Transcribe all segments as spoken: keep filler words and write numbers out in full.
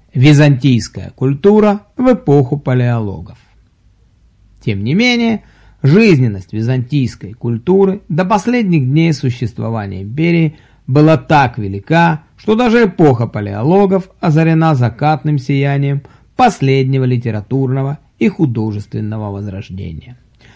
Византийская культура в эпоху палеологов. Тем не менее, жизненность византийской культуры до последних дней существования империи была так велика, что даже эпоха палеологов озарена закатным сиянием последнего литературного и художественного возрождения.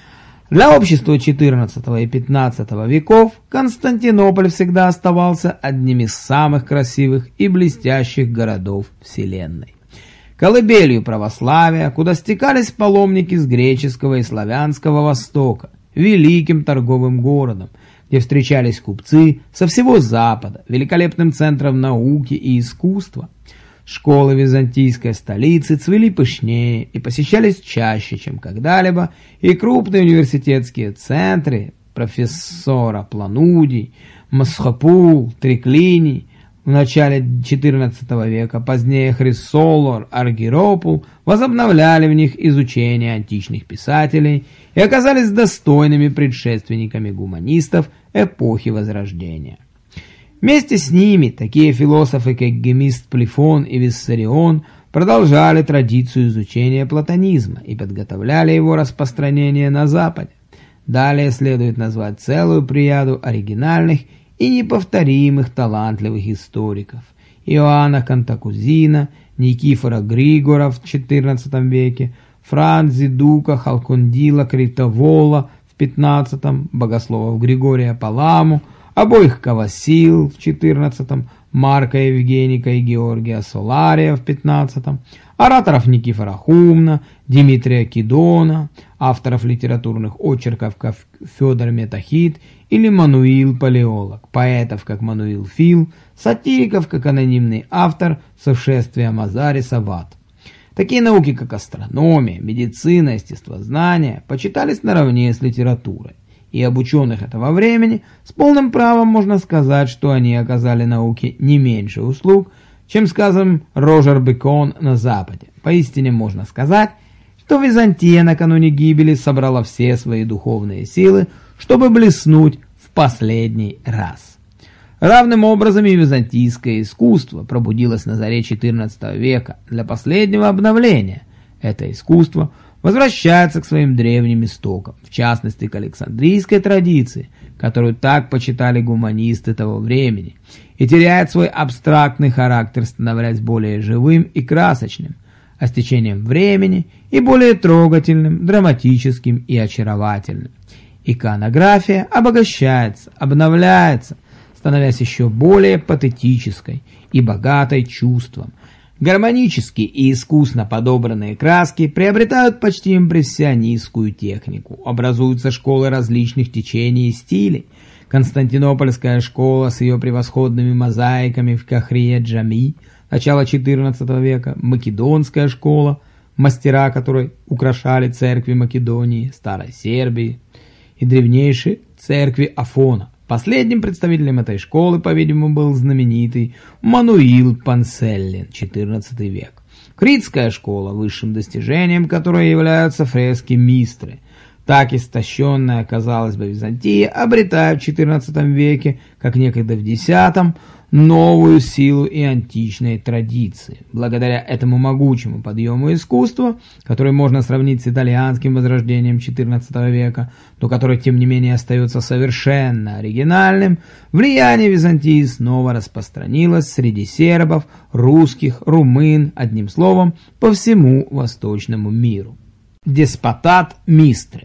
Для общества четырнадцатого и пятнадцатого веков Константинополь всегда оставался одним из самых красивых и блестящих городов Вселенной. Колыбелью православия, куда стекались паломники с греческого и славянского Востока, великим торговым городом, где встречались купцы со всего Запада, великолепным центром науки и искусства. Школы византийской столицы цвели пышнее и посещались чаще, чем когда-либо, и крупные университетские центры профессора Планудий, Масхопул, Триклиний в начале четырнадцатого века, позднее Хрисолор, Аргиропул возобновляли в них изучение античных писателей и оказались достойными предшественниками гуманистов эпохи Возрождения. Вместе с ними такие философы, как Гемист Плифон и Виссарион, продолжали традицию изучения платонизма и подготовляли его распространение на Западе. Далее следует назвать целую плеяду оригинальных и неповторимых талантливых историков: Иоанна Кантакузина, Никифора Григора в четырнадцатом веке, Франзи Дука, Халкондила Критовола в пятнадцатом, богословов Григория Паламу, обоих Кавасил в четырнадцатом, Марка Евгеника и Георгия Солария в пятнадцатом, ораторов Никифора Хумна, Дмитрия Кидона, авторов литературных очерков, как Федор Метахит или Мануил Палеолог, поэтов, как Мануил Фил, сатириков, как анонимный автор «Сошествия Мазариса в ад». Такие науки, как астрономия, медицина, естествознание, почитались наравне с литературой. И об ученых этого времени с полным правом можно сказать, что они оказали науке не меньше услуг, чем, скажем, Рожер Бекон на Западе. Поистине можно сказать, что Византия накануне гибели собрала все свои духовные силы, чтобы блеснуть в последний раз. Равным образом и византийское искусство пробудилось на заре четырнадцатого века для последнего обновления. Это искусство возвращается к своим древним истокам, в частности к Александрийской традиции, которую так почитали гуманисты того времени, и теряет свой абстрактный характер, становясь более живым и красочным, а с течением времени и более трогательным, драматическим и очаровательным. Иконография обогащается, обновляется, становясь еще более патетической и богатой чувством. Гармонически и искусно подобранные краски приобретают почти импрессионистскую технику, образуются школы различных течений и стилей. Константинопольская школа с ее превосходными мозаиками в Кахрия-Джами, начала четырнадцатого века, Македонская школа, мастера которой украшали церкви Македонии, Старой Сербии и древнейшие церкви Афона. Последним представителем этой школы, по-видимому, был знаменитый Мануил Панселлин, четырнадцатый век. Критская школа, высшим достижением которой являются фрески Мистры. Так истощенная оказалась бы Византия, обретая в четырнадцатом веке, как некогда в десятом, новую силу и античной традиции. Благодаря этому могучему подъему искусства, который можно сравнить с итальянским возрождением четырнадцатого века, но который, тем не менее, остается совершенно оригинальным, влияние Византии снова распространилось среди сербов, русских, румын, одним словом, по всему восточному миру. Деспотат Мистры.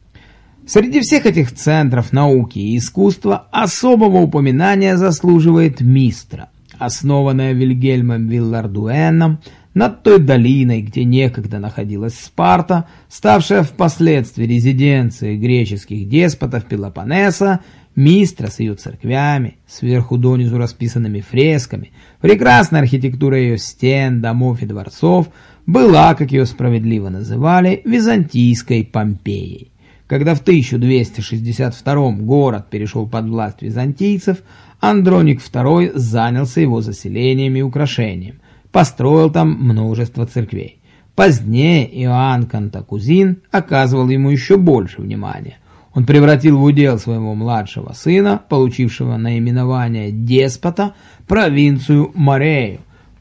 Среди всех этих центров науки и искусства особого упоминания заслуживает Мистра, основанная Вильгельмом Виллардуэном над той долиной, где некогда находилась Спарта, ставшая впоследствии резиденцией греческих деспотов Пелопоннеса. Мистра с ее церквями, сверху донизу расписанными фресками, прекрасной архитектурой ее стен, домов и дворцов, была, как ее справедливо называли, византийской Помпеей. Когда в тысяча двести шестьдесят втором город перешел под власть византийцев, Андроник второй занялся его заселением и украшением, построил там множество церквей. Позднее Иоанн Кантакузин оказывал ему еще больше внимания. Он превратил в удел своего младшего сына, получившего наименование деспота, провинцию Морею,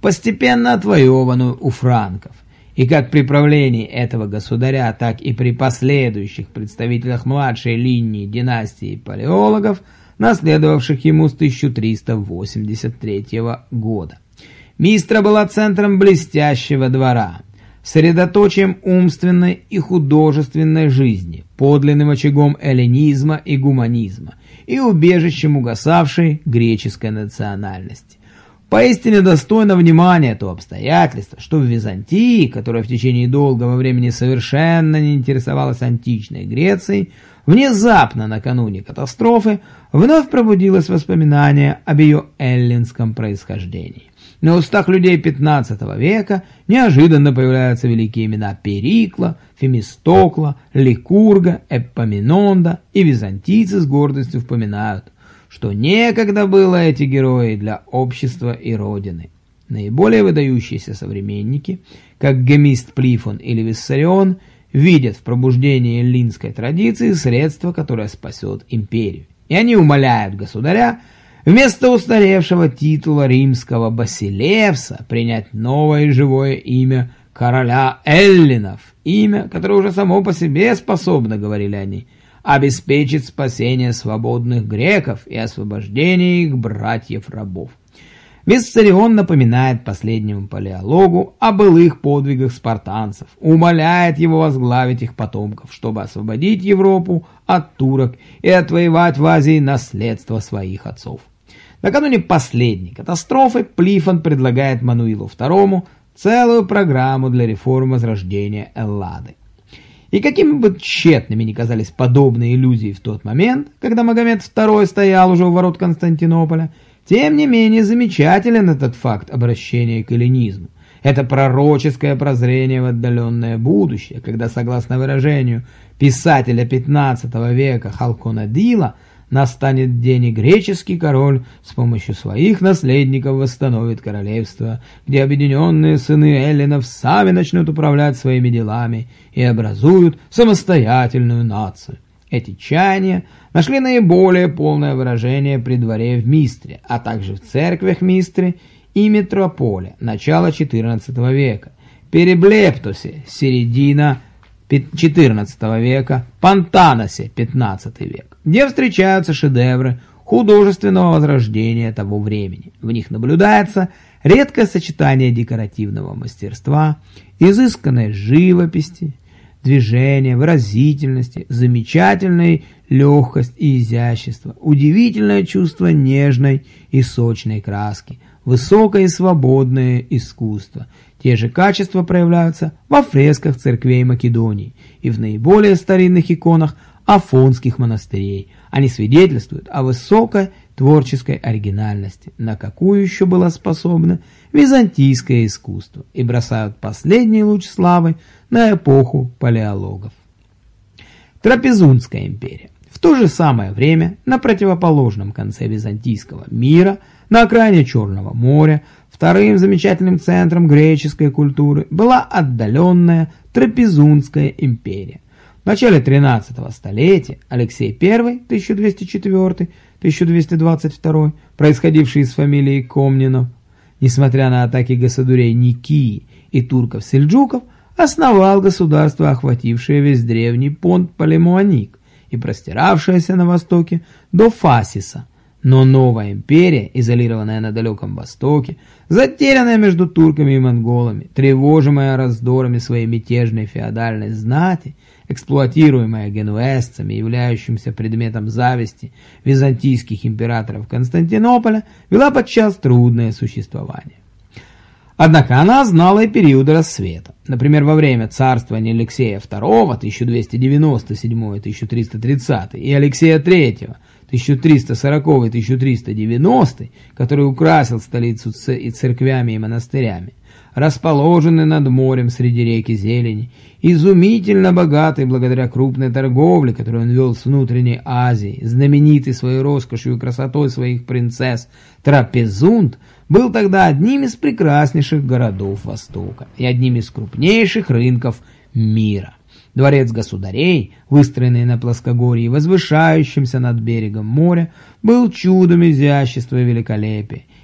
постепенно отвоеванную у франков. И как при правлении этого государя, так и при последующих представителях младшей линии династии палеологов, наследовавших ему с тысяча триста восемьдесят третьего года. Мистра была центром блестящего двора, средоточием умственной и художественной жизни, подлинным очагом эллинизма и гуманизма и убежищем угасавшей греческой национальности. Поистине достойно внимания то обстоятельство, что в Византии, которая в течение долгого времени совершенно не интересовалась античной Грецией, внезапно накануне катастрофы вновь пробудилось воспоминание об ее эллинском происхождении. На устах людей пятнадцатого века неожиданно появляются великие имена Перикла, Фемистокла, Ликурга, Эпоминонда, и византийцы с гордостью вспоминают, что некогда было эти герои для общества и родины. Наиболее выдающиеся современники, как Гемист Плифон или Виссарион, видят в пробуждении эллинской традиции средство, которое спасет империю. И они умоляют государя вместо устаревшего титула римского Басилевса принять новое и живое имя короля эллинов, имя, которое уже само по себе способно, говорили они, обеспечить спасение свободных греков и освобождение их братьев-рабов. Виссарион напоминает последнему палеологу о былых подвигах спартанцев, умоляет его возглавить их потомков, чтобы освободить Европу от турок и отвоевать в Азии наследство своих отцов. Накануне последней катастрофы Плифон предлагает Мануилу второму целую программу для реформ возрождения Эллады. И какими бы тщетными ни казались подобные иллюзии в тот момент, когда Магомед второй стоял уже у ворот Константинополя, тем не менее замечателен этот факт обращения к эллинизму. Это пророческое прозрение в отдаленное будущее, когда, согласно выражению писателя пятнадцатого века Халкона Дила, настанет день, и греческий король с помощью своих наследников восстановит королевство, где объединенные сыны эллинов сами начнут управлять своими делами и образуют самостоятельную нацию. Эти чаяния нашли наиболее полное выражение при дворе в Мистре, а также в церквях Мистры и Метрополе начала четырнадцатого века, Переблептосе середина четырнадцатого века, Пантаносе пятнадцатый век, где встречаются шедевры художественного возрождения того времени. В них наблюдается редкое сочетание декоративного мастерства, изысканной живописи, движения, выразительности, замечательной легкость и изящество, удивительное чувство нежной и сочной краски, высокое и свободное искусство. Те же качества проявляются во фресках церквей Македонии и в наиболее старинных иконах афонских монастырей. Они свидетельствуют о высокой творческой оригинальности, на какую еще было способно византийское искусство, и бросают последний луч славы на эпоху палеологов. Трапезундская империя. В то же самое время на противоположном конце византийского мира, на окраине Черного моря, вторым замечательным центром греческой культуры была отдаленная Трапезундская империя. В начале тринадцатого столетия Алексей Первый, тысяча двести четвёртый — тысяча двести двадцать второй, происходивший из фамилии Комнинов, несмотря на атаки государей Никии и турков-сельджуков, основал государство, охватившее весь древний понт Палемуаник и простиравшееся на востоке до Фасиса. Но новая империя, изолированная на Далеком Востоке, затерянная между турками и монголами, тревожимая раздорами своей мятежной феодальной знати, эксплуатируемая генуэзцами, являющимся предметом зависти византийских императоров Константинополя, вела подчас трудное существование. Однако она знала и периоды рассвета. Например, во время царствования Алексея Второго, тысяча двести девяносто седьмой — тысяча триста тридцатый, и Алексея Третьего, тысяча триста сороковый — тысяча триста девяностый, который украсил столицу и церквями и монастырями, расположенный над морем среди реки зелени, изумительно богатый благодаря крупной торговле, которую он вел с внутренней Азией, знаменитый своей роскошью и красотой своих принцесс, Трапезунд был тогда одним из прекраснейших городов Востока и одним из крупнейших рынков мира. Дворец государей, выстроенный на плоскогорье, возвышающемся над берегом моря, был чудом изящества и великолепия,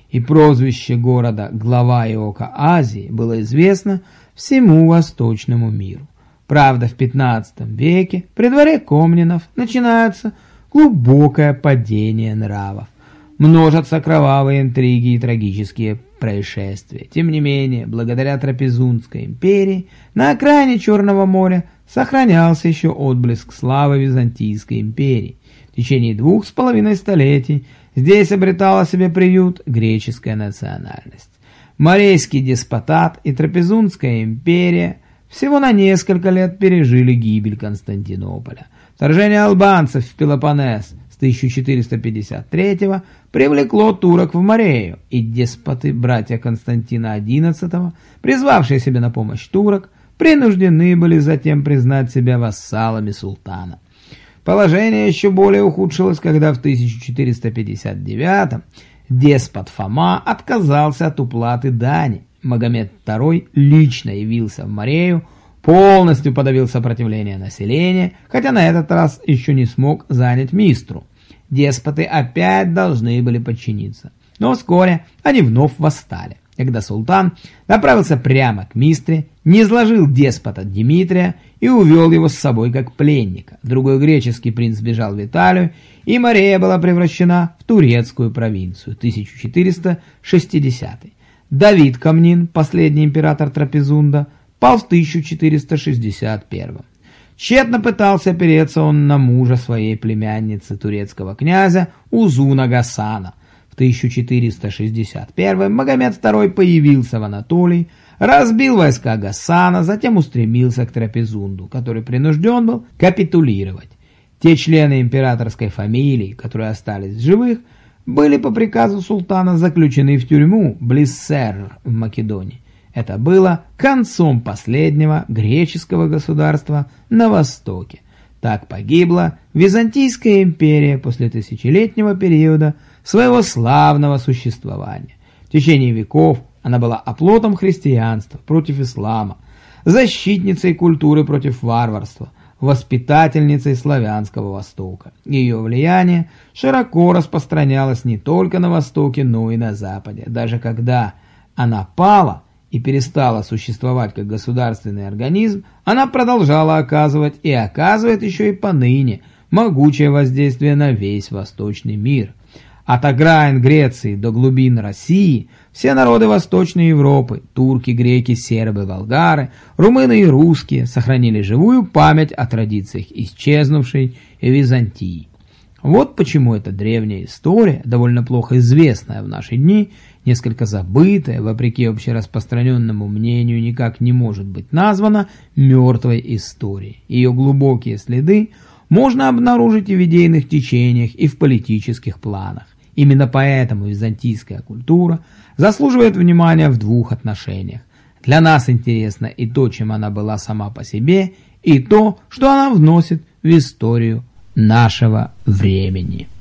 и прозвище города «Глава и око Азии» было известно всему восточному миру. Правда, в пятнадцатом веке при дворе Комнинов начинается глубокое падение нравов. Множатся кровавые интриги и трагические происшествия. Тем не менее, благодаря Трапезундской империи на окраине Черного моря сохранялся еще отблеск славы Византийской империи. В течение двух с половиной столетий здесь обретала себе приют греческая национальность. Морейский деспотат и Трапезундская империя всего на несколько лет пережили гибель Константинополя. Вторжение албанцев в Пелопоннес с тысяча четыреста пятьдесят третьего привлекло турок в Морею, и деспоты, братья Константина одиннадцатого, призвавшие себе на помощь турок, принуждены были затем признать себя вассалами султана. Положение еще более ухудшилось, когда в тысяча четыреста пятьдесят девятом деспот Фома отказался от уплаты дани. Магомед второй лично явился в Морею, полностью подавил сопротивление населения, хотя на этот раз еще не смог занять Мистру. Деспоты опять должны были подчиниться, но вскоре они вновь восстали, когда султан направился прямо к Мистре, не изложил деспота Дмитрия и увел его с собой как пленника. Другой греческий принц бежал в Италию, и Морея была превращена в турецкую провинцию. тысяча четыреста шестидесятый. Давид Комнин, последний император Трапезунда, пал в тысяча четыреста шестьдесят первом. Тщетно пытался опереться он на мужа своей племянницы, турецкого князя Узуна Гасана. В тысяча четыреста шестьдесят первом Магомед второй появился в Анатолии, разбил войска Гасана, затем устремился к Трапезунду, который принужден был капитулировать. Те члены императорской фамилии, которые остались в живых, были по приказу султана заключены в тюрьму близ Серр в Македонии. Это было концом последнего греческого государства на Востоке. Так погибла Византийская империя после тысячелетнего периода своего славного существования. В течение веков она была оплотом христианства против ислама, защитницей культуры против варварства, воспитательницей славянского Востока. Ее влияние широко распространялось не только на Востоке, но и на Западе. Даже когда она пала и перестала существовать как государственный организм, она продолжала оказывать и оказывает еще и поныне могучее воздействие на весь восточный мир. От окраин Греции до глубин России все народы Восточной Европы, турки, греки, сербы, болгары, румыны и русские сохранили живую память о традициях исчезнувшей Византии. Вот почему эта древняя история, довольно плохо известная в наши дни, несколько забытая, вопреки общераспространенному мнению, никак не может быть названа мертвой историей. Ее глубокие следы можно обнаружить и в идейных течениях, и в политических планах. Именно поэтому византийская культура заслуживает внимания в двух отношениях. Для нас интересно и то, чем она была сама по себе, и то, что она вносит в историю нашего времени.